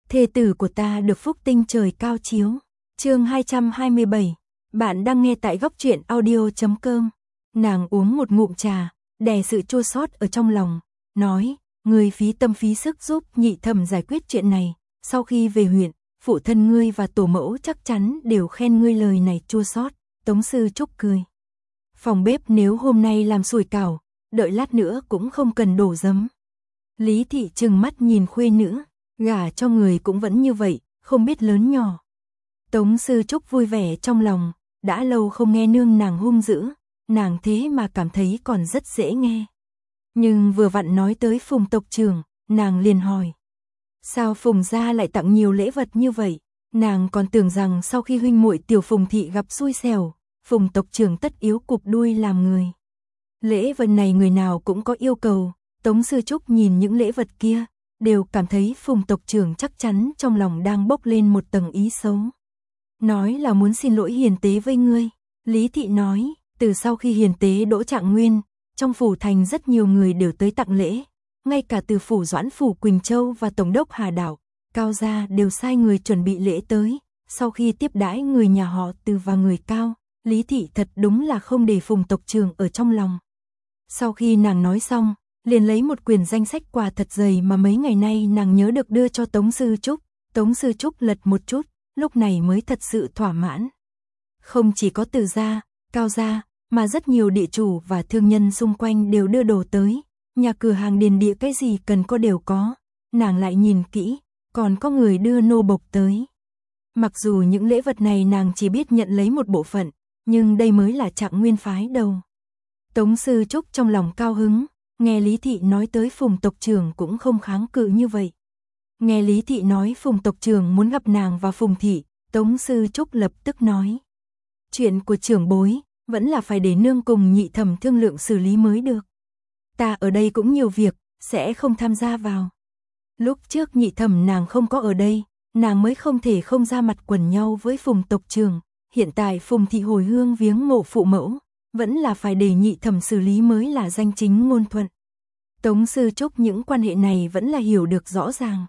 thê tử của ta được phúc tinh trời cao chiếu. Chương 227. Bạn đang nghe tại góc truyện audio.com. Nàng uống một ngụm trà, đè sự chua xót ở trong lòng, nói, ngươi phí tâm phí sức giúp nhị thẩm giải quyết chuyện này, sau khi về huyện, phụ thân ngươi và tổ mẫu chắc chắn đều khen ngươi lời này chua xót. Tống Sư Trúc cười. Phòng bếp nếu hôm nay làm sủi cảo, đợi lát nữa cũng không cần đổ giấm. Lý Thị trừng mắt nhìn khuê nữ, gả cho người cũng vẫn như vậy, không biết lớn nhỏ. Tống Sư Trúc vui vẻ trong lòng, đã lâu không nghe nương nàng hung dữ, nàng thế mà cảm thấy còn rất dễ nghe. Nhưng vừa vặn nói tới Phùng tộc trưởng, nàng liền hỏi. Sao Phùng gia lại tặng nhiều lễ vật như vậy? Nàng còn tưởng rằng sau khi huynh muội tiểu Phùng thị gặp xui xẻo, Phùng tộc trưởng tất yếu cụp đuôi làm người. Lễ vật này người nào cũng có yêu cầu, Tống Sư Trúc nhìn những lễ vật kia, đều cảm thấy Phùng tộc trưởng chắc chắn trong lòng đang bốc lên một tầng ý xấu. Nói là muốn xin lỗi hiền tế với ngươi. Lý Thị nói, từ sau khi hiền tế đỗ trạng nguyên, trong phủ thành rất nhiều người đều tới tặng lễ, ngay cả từ phủ Doãn phủ Quỳnh Châu và tổng đốc Hà Đảo, Cao gia đều sai người chuẩn bị lễ tới. Sau khi tiếp đãi người nhà họ Từ và người Cao, Lý Thị thật đúng là không để Phùng tộc trưởng ở trong lòng. Sau khi nàng nói xong, liền lấy một quyển danh sách quà thật dày mà mấy ngày nay nàng nhớ được đưa cho Tống Sư Trúc. Tống Sư Trúc lật một chút, lúc này mới thật sự thỏa mãn. Không chỉ có Từ gia, Cao gia, mà rất nhiều địa chủ và thương nhân xung quanh đều đưa đồ tới, nhà cửa hàng điền địa cái gì cần có đều có. Nàng lại nhìn kỹ, còn có người đưa nô bộc tới. Mặc dù những lễ vật này nàng chỉ biết nhận lấy một bộ phận, nhưng đây mới là Trạng Nguyên phái đầu. Tống Sư Trúc trong lòng cao hứng, nghe Lý Thị nói tới Phùng tộc trưởng cũng không kháng cự như vậy. Nghe Lý Thị nói Phùng tộc trưởng muốn gặp nàng và Phùng Thị, Tống Sư Trúc lập tức nói. Chuyện của trưởng bối, vẫn là phải để nương cùng nhị thẩm thương lượng xử lý mới được. Ta ở đây cũng nhiều việc, sẽ không tham gia vào. Lúc trước nhị thẩm nàng không có ở đây, nàng mới không thể không ra mặt quần nhau với Phùng tộc trưởng. Hiện tại Phùng Thị hồi hương viếng mộ phụ mẫu, vẫn là phải để nhị thẩm xử lý mới là danh chính ngôn thuận. Tống Sư Trúc những quan hệ này vẫn là hiểu được rõ ràng.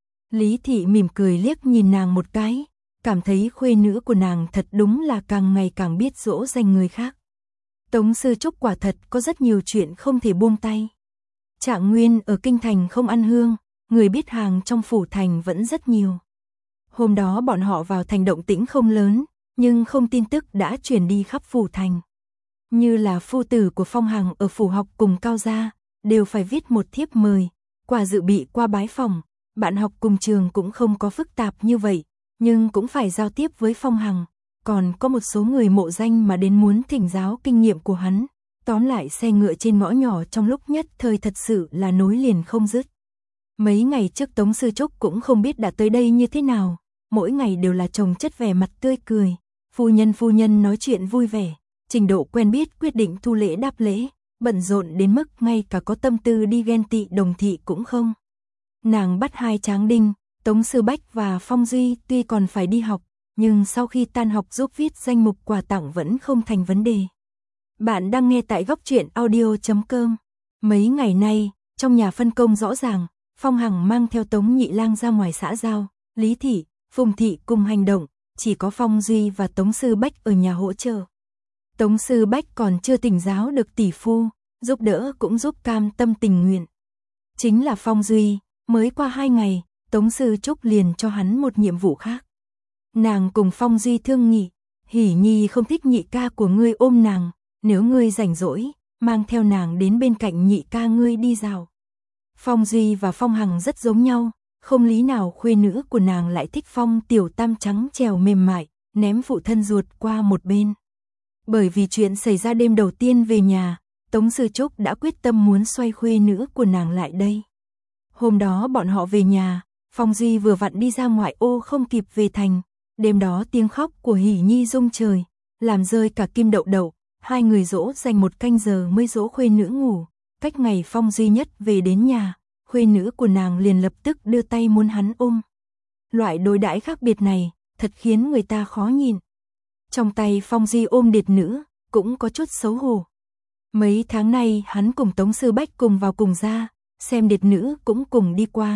Lý Thị mỉm cười liếc nhìn nàng một cái, cảm thấy khuê nữ của nàng thật đúng là càng ngày càng biết dỗ dành người khác. Tống Sư Trúc quả thật có rất nhiều chuyện không thể buông tay. Trạng Nguyên ở kinh thành không ăn hương, người biết hàng trong phủ thành vẫn rất nhiều. Hôm đó bọn họ vào thành động tĩnh không lớn, nhưng không tin tức đã truyền đi khắp phủ thành. Như là phu tử của Phong Hằng ở phủ học cùng Cao gia, đều phải viết một thiếp mời, qua dự bị qua bái phòng. Bạn học cùng trường cũng không có phức tạp như vậy, nhưng cũng phải giao tiếp với Phong Hằng. Còn có một số người mộ danh mà đến muốn thỉnh giáo kinh nghiệm của hắn. Tóm lại xe ngựa trên ngõ nhỏ trong lúc nhất thời thật sự là nối liền không dứt. Mấy ngày trước Tống Sư Trúc cũng không biết đã tới đây như thế nào, mỗi ngày đều là chồng chất vẻ mặt tươi cười, phu nhân nói chuyện vui vẻ, trình độ quen biết quyết định thu lễ đáp lễ, bận rộn đến mức ngay cả có tâm tư đi ghen tị Đồng Thị cũng không. Nàng bắt hai tráng đinh, Tống Sư Bách và Phong Duy tuy còn phải đi học, nhưng sau khi tan học giúp viết danh mục quà tặng vẫn không thành vấn đề. Bạn đang nghe tại góc truyện audio.com. Mấy ngày nay, trong nhà phân công rõ ràng, Phong Hằng mang theo Tống Nhị Lang ra ngoài xã giao, Lý Thị, Phùng Thị cùng hành động, chỉ có Phong Duy và Tống Sư Bách ở nhà hỗ trợ. Tống Sư Bách còn chưa thỉnh giáo được tỷ phu, giúp đỡ cũng giúp cam tâm tình nguyện. Chính là Phong Duy, mới qua 2 ngày, Tống Sư Trúc liền cho hắn một nhiệm vụ khác. Nàng cùng Phong Duy thương nghị, Hỷ Nhi không thích nhị ca của ngươi ôm nàng, nếu ngươi rảnh rỗi, mang theo nàng đến bên cạnh nhị ca ngươi đi dạo. Phong Duy và Phong Hằng rất giống nhau, không lý nào khuê nữ của nàng lại thích Phong tiểu tam trắng trèo mềm mại, ném phụ thân ruột qua một bên. Bởi vì chuyện xảy ra đêm đầu tiên về nhà, Tống Sư Trúc đã quyết tâm muốn xoay khuê nữ của nàng lại đây. Hôm đó bọn họ về nhà, Phong Duy vừa vặn đi ra ngoại ô không kịp về thành. Đêm đó tiếng khóc của Hỷ Nhi rung trời, làm rơi cả kim đậu đậu. Hai người dỗ dành 1 canh giờ mới dỗ khuê nữ ngủ. Cách ngày Phong duy nhất về đến nhà, khuê nữ của nàng liền lập tức đưa tay muốn hắn ôm. Loại đối đãi khác biệt này, thật khiến người ta khó nhìn. Trong tay Phong Duy ôm điệt nữ, cũng có chút xấu hổ. Mấy tháng nay hắn cùng Tống Sư Bách cùng vào cùng ra, xem điệt nữ cũng cùng đi qua.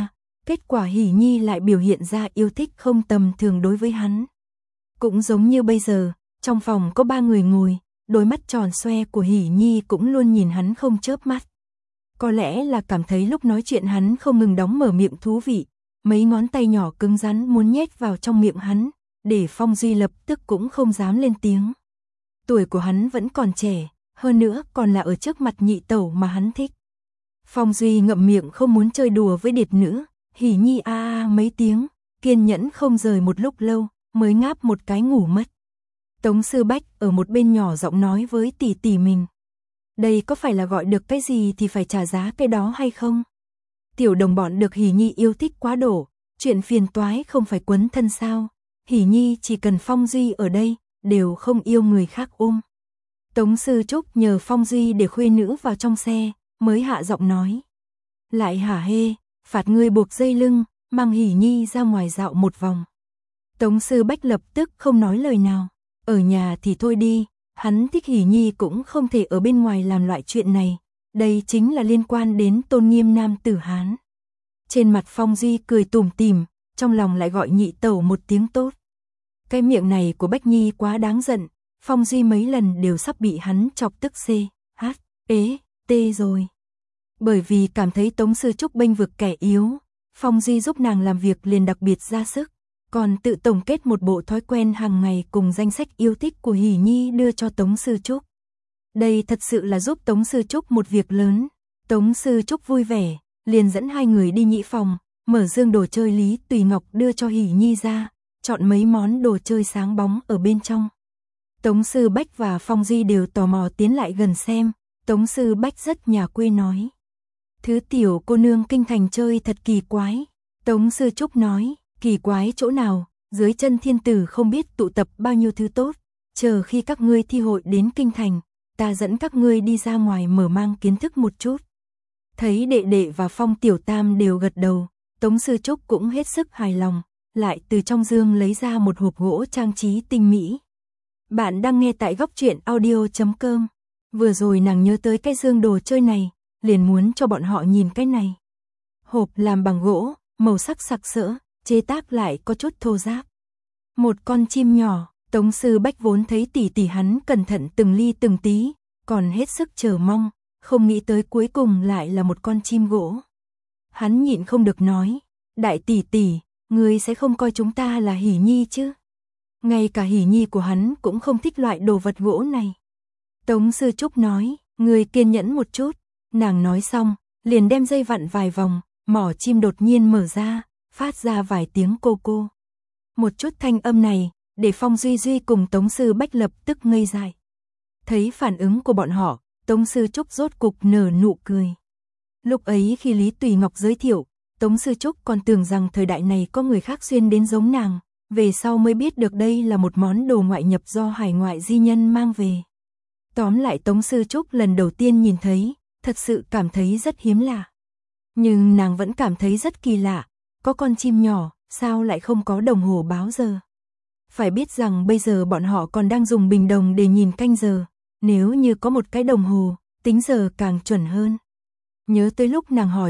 Kết quả Hỷ Nhi lại biểu hiện ra yêu thích không tầm thường đối với hắn. Cũng giống như bây giờ, trong phòng có 3 người ngồi, đôi mắt tròn xoe của Hỷ Nhi cũng luôn nhìn hắn không chớp mắt. Có lẽ là cảm thấy lúc nói chuyện hắn không ngừng đóng mở miệng thú vị, mấy ngón tay nhỏ cứng rắn muốn nhét vào trong miệng hắn, để Phong Duy lập tức cũng không dám lên tiếng. Tuổi của hắn vẫn còn trẻ, hơn nữa còn là ở trước mặt nhị tẩu mà hắn thích. Phong Duy ngậm miệng không muốn chơi đùa với điệt nữ, Hỷ Nhi a mấy tiếng, kiên nhẫn không rời một lúc lâu, mới ngáp một cái ngủ mất. Tống Sư Bách ở một bên nhỏ giọng nói với tỷ tỷ mình. Đây có phải là gọi được cái gì thì phải trả giá cái đó hay không? Tiểu đồng bọn được Hỷ Nhi yêu thích quá đổ, chuyện phiền toái không phải quấn thân sao? Hỷ Nhi chỉ cần Phong Duy ở đây, đều không yêu người khác ôm. Tống Sư Trúc nhờ Phong Duy để khuê nữ vào trong xe, mới hạ giọng nói. Lại hả hê, phạt ngươi buộc dây lưng, mang Hỷ Nhi ra ngoài dạo một vòng. Tống Sư Bách lập tức không nói lời nào. Ở nhà thì thôi đi, hắn thích Hỷ Nhi cũng không thể ở bên ngoài làm loại chuyện này. Đây chính là liên quan đến tôn nghiêm nam tử Hán. Trên mặt Phong Duy cười tủm tỉm, trong lòng lại gọi nhị tẩu một tiếng tốt. Cái miệng này của Bách Nhi quá đáng giận, Phong Duy mấy lần đều sắp bị hắn chọc tức tê rồi. Bởi vì cảm thấy Tống Sư Trúc bênh vực kẻ yếu, Phong Duy giúp nàng làm việc liền đặc biệt ra sức, còn tự tổng kết một bộ thói quen hàng ngày cùng danh sách yêu thích của Hỷ Nhi đưa cho Tống Sư Trúc. Đây thật sự là giúp Tống Sư Trúc một việc lớn. Tống Sư Trúc vui vẻ, liền dẫn 2 người đi nhị phòng, mở dương đồ chơi Lý Tùy Ngọc đưa cho Hỷ Nhi ra, chọn mấy món đồ chơi sáng bóng ở bên trong. Tống Sư Bách và Phong Duy đều tò mò tiến lại gần xem, Tống Sư Bách rất nhà quê nói. Thứ tiểu cô nương kinh thành chơi thật kỳ quái. Tống Sư Trúc nói, kỳ quái chỗ nào, dưới chân thiên tử không biết tụ tập bao nhiêu thứ tốt, chờ khi các ngươi thi hội đến kinh thành, ta dẫn các ngươi đi ra ngoài mở mang kiến thức một chút. Thấy đệ đệ và Phong Tiểu Tam đều gật đầu, Tống Sư Trúc cũng hết sức hài lòng, lại từ trong dương lấy ra một hộp gỗ trang trí tinh mỹ. Bạn đang nghe tại góc truyện audio.com. Vừa rồi nàng nhớ tới cái dương đồ chơi này, liền muốn cho bọn họ nhìn cái này. Hộp làm bằng gỗ, màu sắc sặc sỡ, chế tác lại có chút thô ráp. Một con chim nhỏ, Tống Sư Bách vốn thấy tỷ tỷ hắn cẩn thận từng ly từng tí, còn hết sức chờ mong, không nghĩ tới cuối cùng lại là một con chim gỗ. Hắn nhịn không được nói, đại tỷ tỷ, ngươi sẽ không coi chúng ta là Hỷ Nhi chứ? Ngay cả Hỷ Nhi của hắn cũng không thích loại đồ vật gỗ này. Tống Sư Trúc nói, ngươi kiên nhẫn một chút. Nàng nói xong, liền đem dây vặn vài vòng, mỏ chim đột nhiên mở ra, phát ra vài tiếng cô cô. Một chút thanh âm này, để Phong Duy cùng Tống Sư Bách lập tức ngây dại. Thấy phản ứng của bọn họ, Tống Sư Trúc rốt cục nở nụ cười. Lúc ấy khi Lý Tùy Ngọc giới thiệu, Tống Sư Trúc còn tưởng rằng thời đại này có người khác xuyên đến giống nàng, về sau mới biết được đây là một món đồ ngoại nhập do hải ngoại di nhân mang về. Tóm lại Tống Sư Trúc lần đầu tiên nhìn thấy, thật sự cảm thấy rất hiếm lạ. Nhưng nàng vẫn cảm thấy rất kỳ lạ, có con chim nhỏ, sao lại không có đồng hồ báo giờ? Phải biết rằng bây giờ bọn họ còn đang dùng bình đồng để nhìn canh giờ, nếu như có một cái đồng hồ, tính giờ càng chuẩn hơn. Nhớ tới lúc nàng hỏi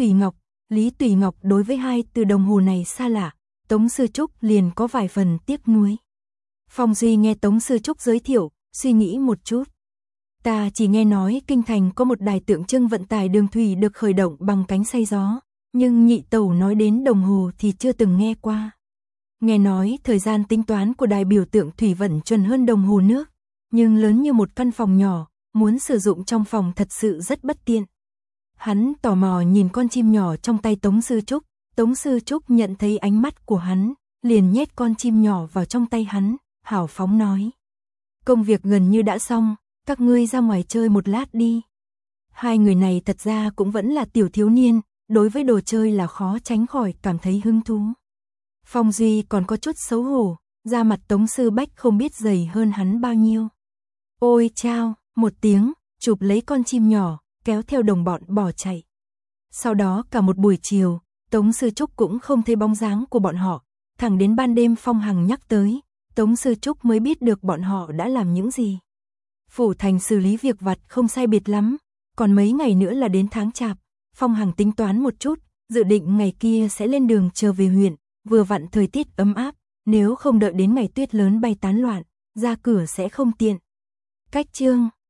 Lý Tùy Ngọc đối với 2 từ đồng hồ này xa lạ, Tống Sư Trúc liền có vài phần tiếc nuối. Phong Duy nghe Tống Sư Trúc giới thiệu, suy nghĩ một chút. Ta chỉ nghe nói kinh thành có một đài tượng trưng vận tải đường thủy được khởi động bằng cánh xay gió, nhưng nhị tẩu nói đến đồng hồ thì chưa từng nghe qua. Nghe nói thời gian tính toán của đài biểu tượng thủy vận chuẩn hơn đồng hồ nước, nhưng lớn như một căn phòng nhỏ, muốn sử dụng trong phòng thật sự rất bất tiện. Hắn tò mò nhìn con chim nhỏ trong tay Tống Sư Trúc, Tống Sư Trúc nhận thấy ánh mắt của hắn, liền nhét con chim nhỏ vào trong tay hắn, hào phóng nói. Công việc gần như đã xong, các ngươi ra ngoài chơi một lát đi. 2 người này thật ra cũng vẫn là tiểu thiếu niên, đối với đồ chơi là khó tránh khỏi cảm thấy hứng thú. Phong Duy còn có chút xấu hổ, da mặt Tống Sư Bách không biết dày hơn hắn bao nhiêu. Ôi chao, một tiếng, chụp lấy con chim nhỏ, kéo theo đồng bọn bỏ chạy. Sau đó cả một buổi chiều, Tống Sư Trúc cũng không thấy bóng dáng của bọn họ, thẳng đến ban đêm Phong Hằng nhắc tới, Tống Sư Trúc mới biết được bọn họ đã làm những gì. Phủ thành xử lý việc vặt không sai biệt lắm, còn mấy ngày nữa là đến tháng Chạp, Phong Hằng tính toán một chút, Dự định ngày kia sẽ lên đường trở về huyện, vừa vặn thời tiết ấm áp, nếu không đợi đến ngày tuyết lớn bay tán loạn, ra cửa sẽ không tiện. Cách chương